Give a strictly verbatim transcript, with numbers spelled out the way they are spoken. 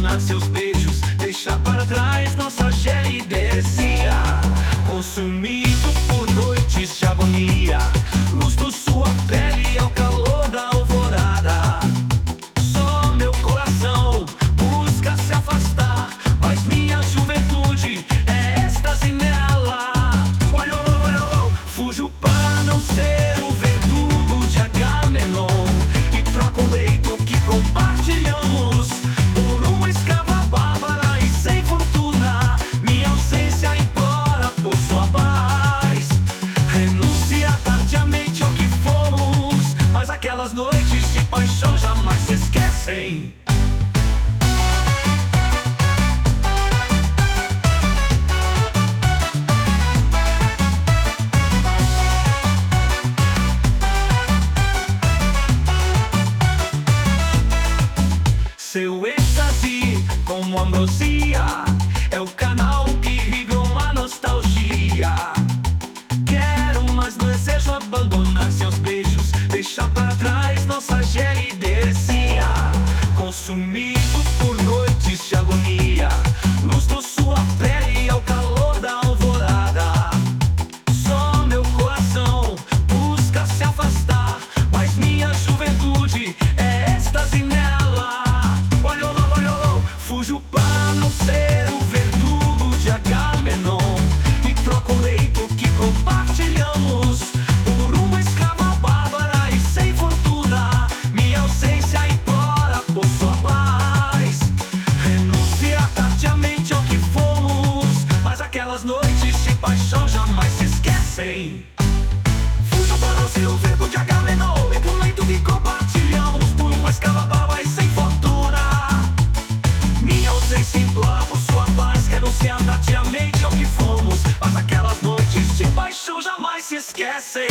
abandonar seus beijos, deixar para trás nossa geridecia. Consumido por noites de agonia, luz do sua pele ao calor da alvorada. Só meu coração busca se afastar, mas minha juventude é êxtase nela. Olha, olha, olha, fujo para não ser o verdugo de Agamenon, e troco o leito que compartilhamos por uma escrava bárbara e sem fortuna. Minha ausência implora por sua paz. Renuncia tardiamente ao que fomos, mas aquelas noites de paixão jamais se esquecem. Seu êxtase, como ambrosia, é o canal que irriga uma nostalgia. Quero, mas não desejo abandonar seus beijos, deixar para trás nossa geridecia. Consumido por noites de agonia, luz da sua pele ao calor da alvorada. Só meu coração busca se afastar, mas minha juventude é êxtase nela. Fujo para não ser o verdugo de Agamenon, e troco o leito que compartilhamos por uma escrava bárbara e sem fortuna. Minha ausência implora por sua paz. Renuncia tardiamente ao que fomos, mas aquelas noites de paixão jamais se esquecem. Fujo para não ser o verdugo de Agamenon, e por leito que compartilhamos por uma escrava bárbara e sem fortuna. Minha ausência implora por sua paz, renunciando tardiamente ao que fomos, mas aquelas noites de paixão jamais se esquecem.